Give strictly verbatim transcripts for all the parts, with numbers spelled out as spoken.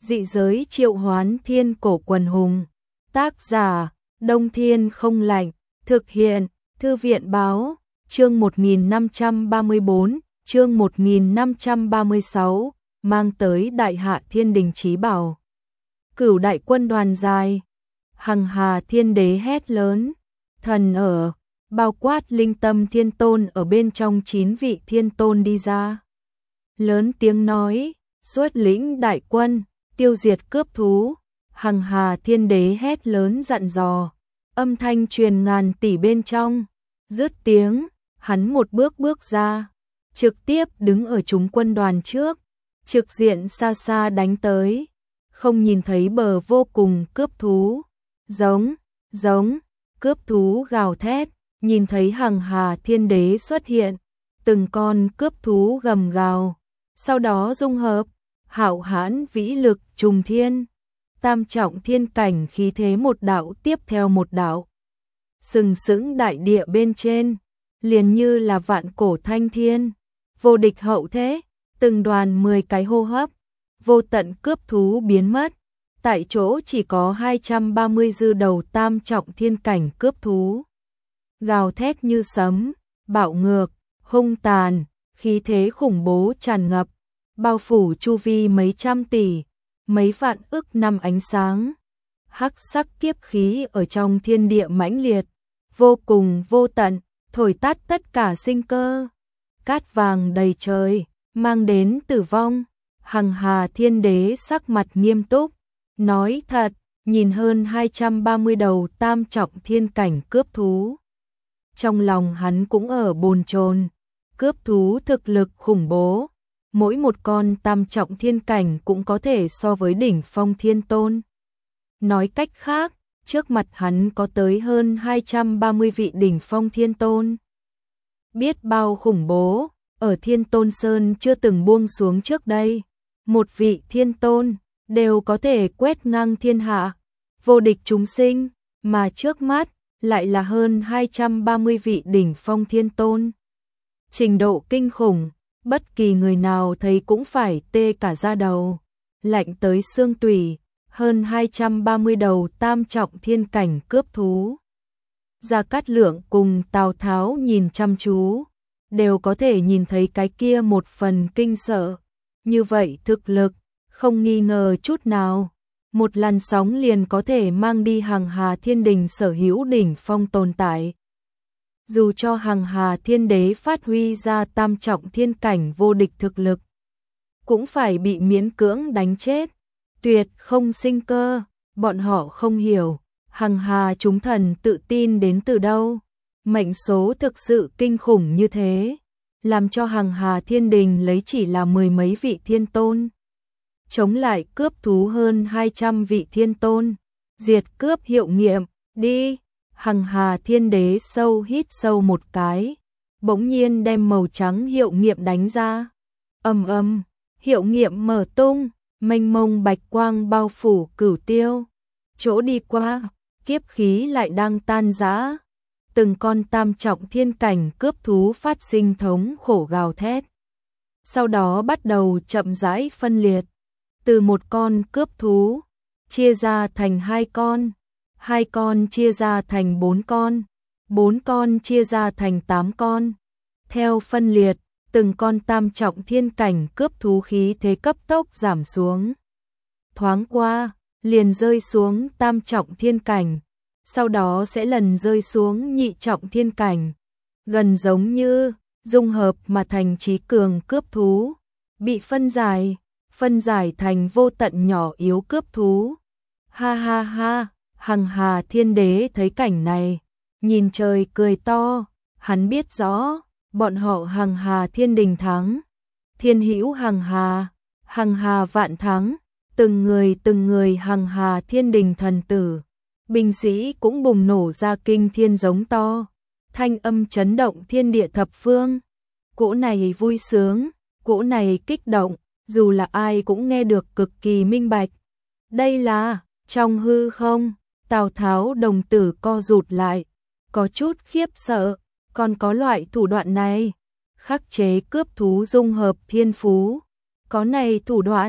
Dị giới triệu hoán thiên cổ quần hùng. Tác giả, Đông Thiên không lạnh. Thực hiện, Thư viện báo, chương một nghìn năm trăm ba mươi bốn, chương một nghìn năm trăm ba mươi sáu, mang tới đại hạ thiên đình chí bảo. Cửu đại quân đoàn dài, hằng hà thiên đế hét lớn, thần ở, bao quát linh tâm thiên tôn ở bên trong chín vị thiên tôn đi ra. Lớn tiếng nói, xuất lĩnh đại quân, tiêu diệt cướp thú, hằng hà thiên đế hét lớn dặn dò, âm thanh truyền ngàn tỷ bên trong, dứt tiếng, hắn một bước bước ra, trực tiếp đứng ở chúng quân đoàn trước, trực diện xa xa đánh tới, không nhìn thấy bờ vô cùng cướp thú, giống, giống, cướp thú gào thét, nhìn thấy hằng hà thiên đế xuất hiện, từng con cướp thú gầm gào, sau đó dung hợp, hạo hãn vĩ lực trùng thiên, tam trọng thiên cảnh khí thế một đạo tiếp theo một đạo, sừng sững đại địa bên trên, liền như là vạn cổ thanh thiên, vô địch hậu thế, từng đoàn mười cái hô hấp, vô tận cướp thú biến mất, tại chỗ chỉ có hai trăm ba mươi dư đầu tam trọng thiên cảnh cướp thú. Gào thét như sấm, bạo ngược, hung tàn, khí thế khủng bố tràn ngập, bao phủ chu vi mấy trăm tỷ, mấy vạn ức năm ánh sáng. Hắc sắc kiếp khí ở trong thiên địa mãnh liệt, vô cùng vô tận, thổi tắt tất cả sinh cơ. Cát vàng đầy trời, mang đến tử vong. Hằng hà thiên đế sắc mặt nghiêm túc, nói thật, nhìn hơn hai trăm ba mươi đầu tam trọng thiên cảnh cướp thú. Trong lòng hắn cũng ở bồn chồn, cướp thú thực lực khủng bố, mỗi một con tam trọng thiên cảnh cũng có thể so với đỉnh phong thiên tôn. Nói cách khác, trước mặt hắn có tới hơn hai trăm ba mươi vị đỉnh phong thiên tôn. Biết bao khủng bố, ở Thiên Tôn Sơn chưa từng buông xuống trước đây, một vị thiên tôn đều có thể quét ngang thiên hạ, vô địch chúng sinh, mà trước mắt lại là hơn hai trăm ba mươi vị đỉnh phong thiên tôn. Trình độ kinh khủng, bất kỳ người nào thấy cũng phải tê cả da đầu, lạnh tới xương tủy, hơn hai trăm ba mươi đầu tam trọng thiên cảnh cướp thú. Gia Cát Lượng cùng Tào Tháo nhìn chăm chú, đều có thể nhìn thấy cái kia một phần kinh sợ, như vậy thực lực, không nghi ngờ chút nào, một làn sóng liền có thể mang đi hằng hà thiên đình sở hữu đỉnh phong tồn tại. Dù cho hằng hà thiên đế phát huy ra tam trọng thiên cảnh vô địch thực lực, cũng phải bị miễn cưỡng đánh chết, tuyệt không sinh cơ, bọn họ không hiểu, hằng hà chúng thần tự tin đến từ đâu, mệnh số thực sự kinh khủng như thế, làm cho hằng hà thiên đình lấy chỉ là mười mấy vị thiên tôn, chống lại cướp thú hơn hai trăm vị thiên tôn, diệt cướp hiệu nghiệm, đi. Hằng hà thiên đế sâu hít sâu một cái, bỗng nhiên đem màu trắng hiệu nghiệm đánh ra. Ầm ầm, hiệu nghiệm mở tung, mênh mông bạch quang bao phủ cửu tiêu. Chỗ đi qua, kiếp khí lại đang tan rã. Từng con tam trọng thiên cảnh cướp thú phát sinh thống khổ gào thét. Sau đó bắt đầu chậm rãi phân liệt. Từ một con cướp thú, chia ra thành hai con. Hai con chia ra thành bốn con, bốn con chia ra thành tám con. Theo phân liệt, từng con tam trọng thiên cảnh cướp thú khí thế cấp tốc giảm xuống. Thoáng qua, liền rơi xuống tam trọng thiên cảnh, sau đó sẽ lần rơi xuống nhị trọng thiên cảnh. Gần giống như dung hợp mà thành trí cường cướp thú, bị phân giải, phân giải thành vô tận nhỏ yếu cướp thú. Ha ha ha! Hằng hà thiên đế thấy cảnh này, nhìn trời cười to, hắn biết rõ, bọn họ hằng hà thiên đình thắng. Thiên hữu hằng hà, hằng hà vạn thắng, từng người từng người hằng hà thiên đình thần tử. Binh sĩ cũng bùng nổ ra kinh thiên giống to, thanh âm chấn động thiên địa thập phương. Cỗ này vui sướng, cỗ này kích động, dù là ai cũng nghe được cực kỳ minh bạch. Đây là, trong hư không. Tào Tháo đồng tử co rụt lại, có chút khiếp sợ, còn có loại thủ đoạn này, khắc chế cướp thú dung hợp thiên phú, có này thủ đoạn,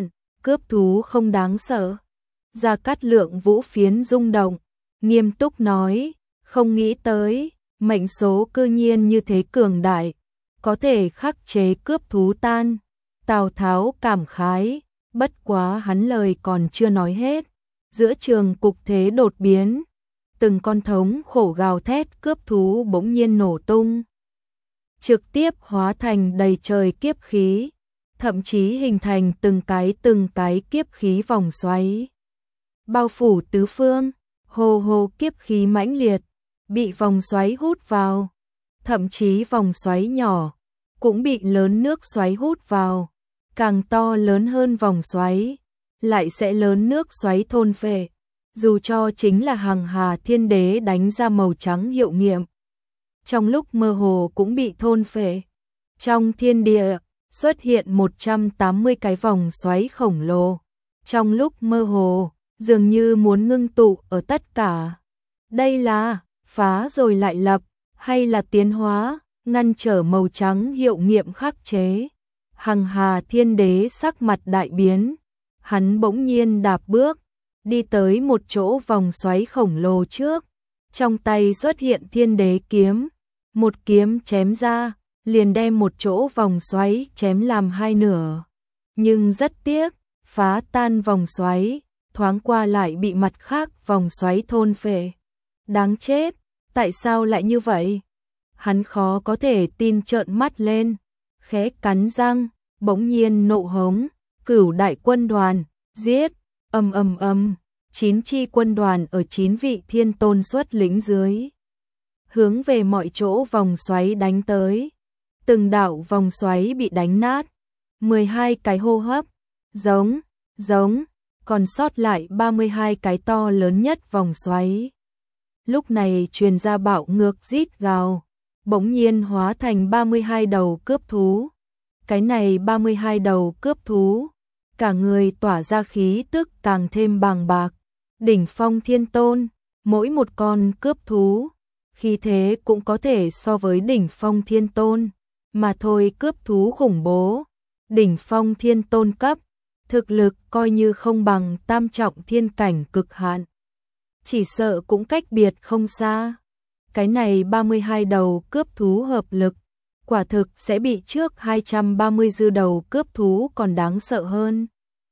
cướp thú không đáng sợ. Gia Cát Lượng vũ phiến rung động, nghiêm túc nói, không nghĩ tới, mệnh số cư nhiên như thế cường đại, có thể khắc chế cướp thú tan. Tào Tháo cảm khái, bất quá hắn lời còn chưa nói hết, giữa trường cục thế đột biến, từng con thống khổ gào thét cướp thú bỗng nhiên nổ tung, trực tiếp hóa thành đầy trời kiếp khí, thậm chí hình thành từng cái từng cái kiếp khí vòng xoáy, bao phủ tứ phương, hồ hồ kiếp khí mãnh liệt, bị vòng xoáy hút vào, thậm chí vòng xoáy nhỏ cũng bị lớn nước xoáy hút vào, càng to lớn hơn vòng xoáy, lại sẽ lớn nước xoáy thôn phệ, dù cho chính là Hằng Hà Thiên Đế đánh ra màu trắng hiệu nghiệm, trong lúc mơ hồ cũng bị thôn phệ. Trong thiên địa xuất hiện một trăm tám mươi cái vòng xoáy khổng lồ, trong lúc mơ hồ dường như muốn ngưng tụ ở tất cả. Đây là phá rồi lại lập, hay là tiến hóa, ngăn trở màu trắng hiệu nghiệm khắc chế? Hằng Hà Thiên Đế sắc mặt đại biến, hắn bỗng nhiên đạp bước, đi tới một chỗ vòng xoáy khổng lồ trước, trong tay xuất hiện Thiên Đế kiếm, một kiếm chém ra, liền đem một chỗ vòng xoáy chém làm hai nửa. Nhưng rất tiếc, phá tan vòng xoáy, thoáng qua lại bị mặt khác vòng xoáy thôn phệ. Đáng chết, tại sao lại như vậy? Hắn khó có thể tin trợn mắt lên, khẽ cắn răng, bỗng nhiên nộ hống, Cửu đại quân đoàn, giết, ầm ầm ầm, chín chi quân đoàn ở chín vị thiên tôn xuất lĩnh dưới, hướng về mọi chỗ vòng xoáy đánh tới. Từng đạo vòng xoáy bị đánh nát, mười hai cái hô hấp, giống, giống, còn sót lại ba mươi hai cái to lớn nhất vòng xoáy. Lúc này truyền ra bạo ngược rít gào, bỗng nhiên hóa thành ba mươi hai đầu cướp thú. Cái này ba mươi hai đầu cướp thú, cả người tỏa ra khí tức càng thêm bàng bạc. Đỉnh phong thiên tôn, mỗi một con cướp thú, khí thế cũng có thể so với đỉnh phong thiên tôn, mà thôi cướp thú khủng bố. Đỉnh phong thiên tôn cấp, thực lực coi như không bằng tam trọng thiên cảnh cực hạn, chỉ sợ cũng cách biệt không xa. Cái này ba mươi hai đầu cướp thú hợp lực, quả thực sẽ bị trước hai trăm ba mươi dư đầu cướp thú còn đáng sợ hơn.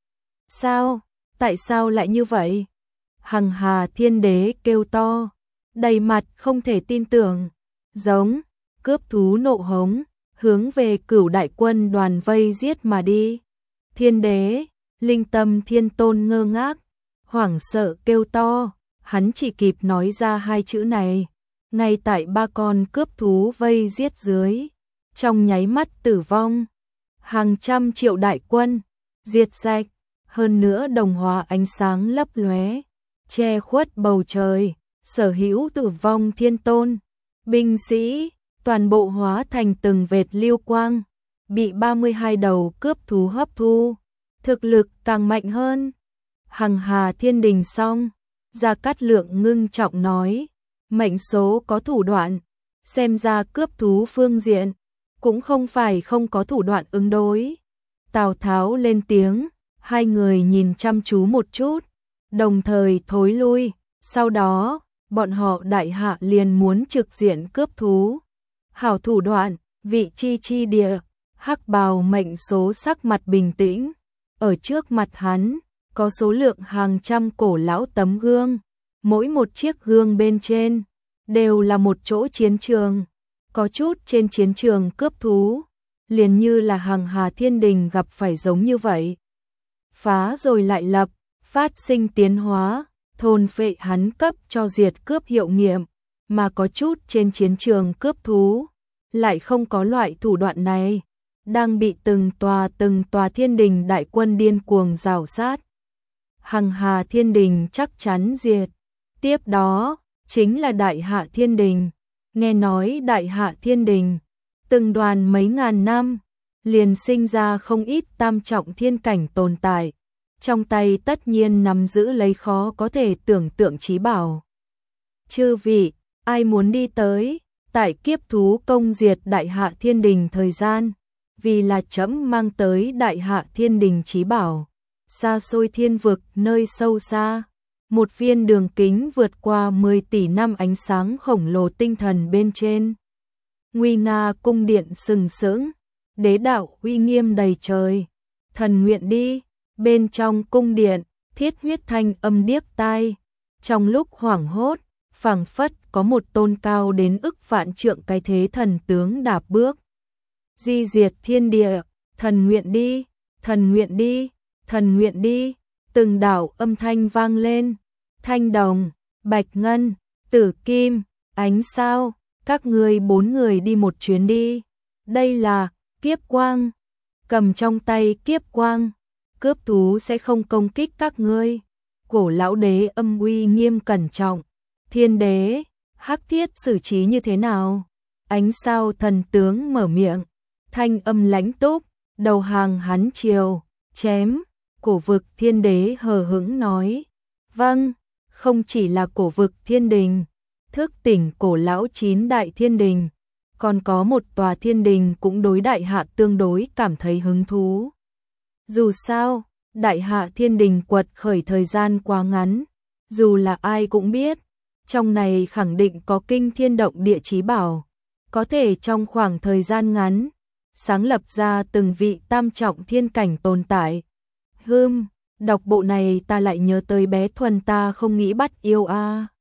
Sao? Tại sao lại như vậy? Hằng Hà Thiên Đế kêu to, đầy mặt không thể tin tưởng. Giống, cướp thú nộ hống, hướng về Cửu đại quân đoàn vây giết mà đi. Thiên Đế, Linh Tâm Thiên Tôn ngơ ngác, hoảng sợ kêu to, hắn chỉ kịp nói ra hai chữ này, ngay tại ba con cướp thú vây giết dưới, trong nháy mắt tử vong. Hàng trăm triệu đại quân diệt sạch, hơn nữa đồng hòa ánh sáng lấp lóe, che khuất bầu trời, sở hữu tử vong thiên tôn, binh sĩ, toàn bộ hóa thành từng vệt lưu quang, bị ba mươi hai đầu cướp thú hấp thu, thực lực càng mạnh hơn. Hằng Hà Thiên Đình xong, Gia Cát Lượng ngưng trọng nói, mệnh số có thủ đoạn, xem ra cướp thú phương diện, cũng không phải không có thủ đoạn ứng đối. Tào Tháo lên tiếng, hai người nhìn chăm chú một chút, đồng thời thối lui, sau đó, bọn họ đại hạ liền muốn trực diện cướp thú. Hảo thủ đoạn, vị chi chi địa, hắc bào mệnh số sắc mặt bình tĩnh, ở trước mặt hắn, có số lượng hàng trăm cổ lão tấm gương, mỗi một chiếc gương bên trên, đều là một chỗ chiến trường, có chút trên chiến trường cướp thú, liền như là Hằng Hà Thiên Đình gặp phải giống như vậy. Phá rồi lại lập, phát sinh tiến hóa, thôn phệ hắn cấp cho diệt cướp hiệu nghiệm, mà có chút trên chiến trường cướp thú, lại không có loại thủ đoạn này, đang bị từng tòa từng tòa thiên đình đại quân điên cuồng rào sát. Hằng Hà Thiên Đình chắc chắn diệt. Tiếp đó, chính là Đại Hạ Thiên Đình. Nghe nói Đại Hạ Thiên Đình, từng đoàn mấy ngàn năm, liền sinh ra không ít tam trọng thiên cảnh tồn tại. Trong tay tất nhiên nắm giữ lấy khó có thể tưởng tượng trí bảo. Chư vị, ai muốn đi tới, tại kiếp thú công diệt Đại Hạ Thiên Đình thời gian, vì là trẫm mang tới Đại Hạ Thiên Đình trí bảo. xa xôi thiên vực nơi sâu xa, một viên đường kính vượt qua mười tỷ năm ánh sáng khổng lồ tinh thần bên trên. Nguy nga cung điện sừng sững, đế đạo uy nghiêm đầy trời. Thần nguyện đi, bên trong cung điện, thiết huyết thanh âm điếc tai. Trong lúc hoảng hốt, phảng phất có một tôn cao đến ức vạn trượng cái thế thần tướng đạp bước. Di diệt thiên địa, thần nguyện đi, thần nguyện đi, thần nguyện đi, từng đạo âm thanh vang lên. Thanh đồng, bạch ngân, tử kim, ánh sao, các ngươi bốn người đi một chuyến đi. Đây là kiếp quang, cầm trong tay kiếp quang, cướp thú sẽ không công kích các ngươi. Cổ lão đế âm uy nghiêm cẩn trọng. Thiên đế, hắc thiết xử trí như thế nào? Ánh sao thần tướng mở miệng, thanh âm lãnh túc, đầu hàng hắn chiều, chém. Cổ vực thiên đế hờ hững nói, vâng, không chỉ là cổ vực thiên đình, thức tỉnh cổ lão chín đại thiên đình, còn có một tòa thiên đình cũng đối đại hạ tương đối cảm thấy hứng thú. Dù sao, đại hạ thiên đình quật khởi thời gian quá ngắn, dù là ai cũng biết, trong này khẳng định có kinh thiên động địa chí bảo, có thể trong khoảng thời gian ngắn, sáng lập ra từng vị tam trọng thiên cảnh tồn tại. Hừm, đọc bộ này ta lại nhớ tới bé Thuần ta không nghĩ bắt yêu a. À.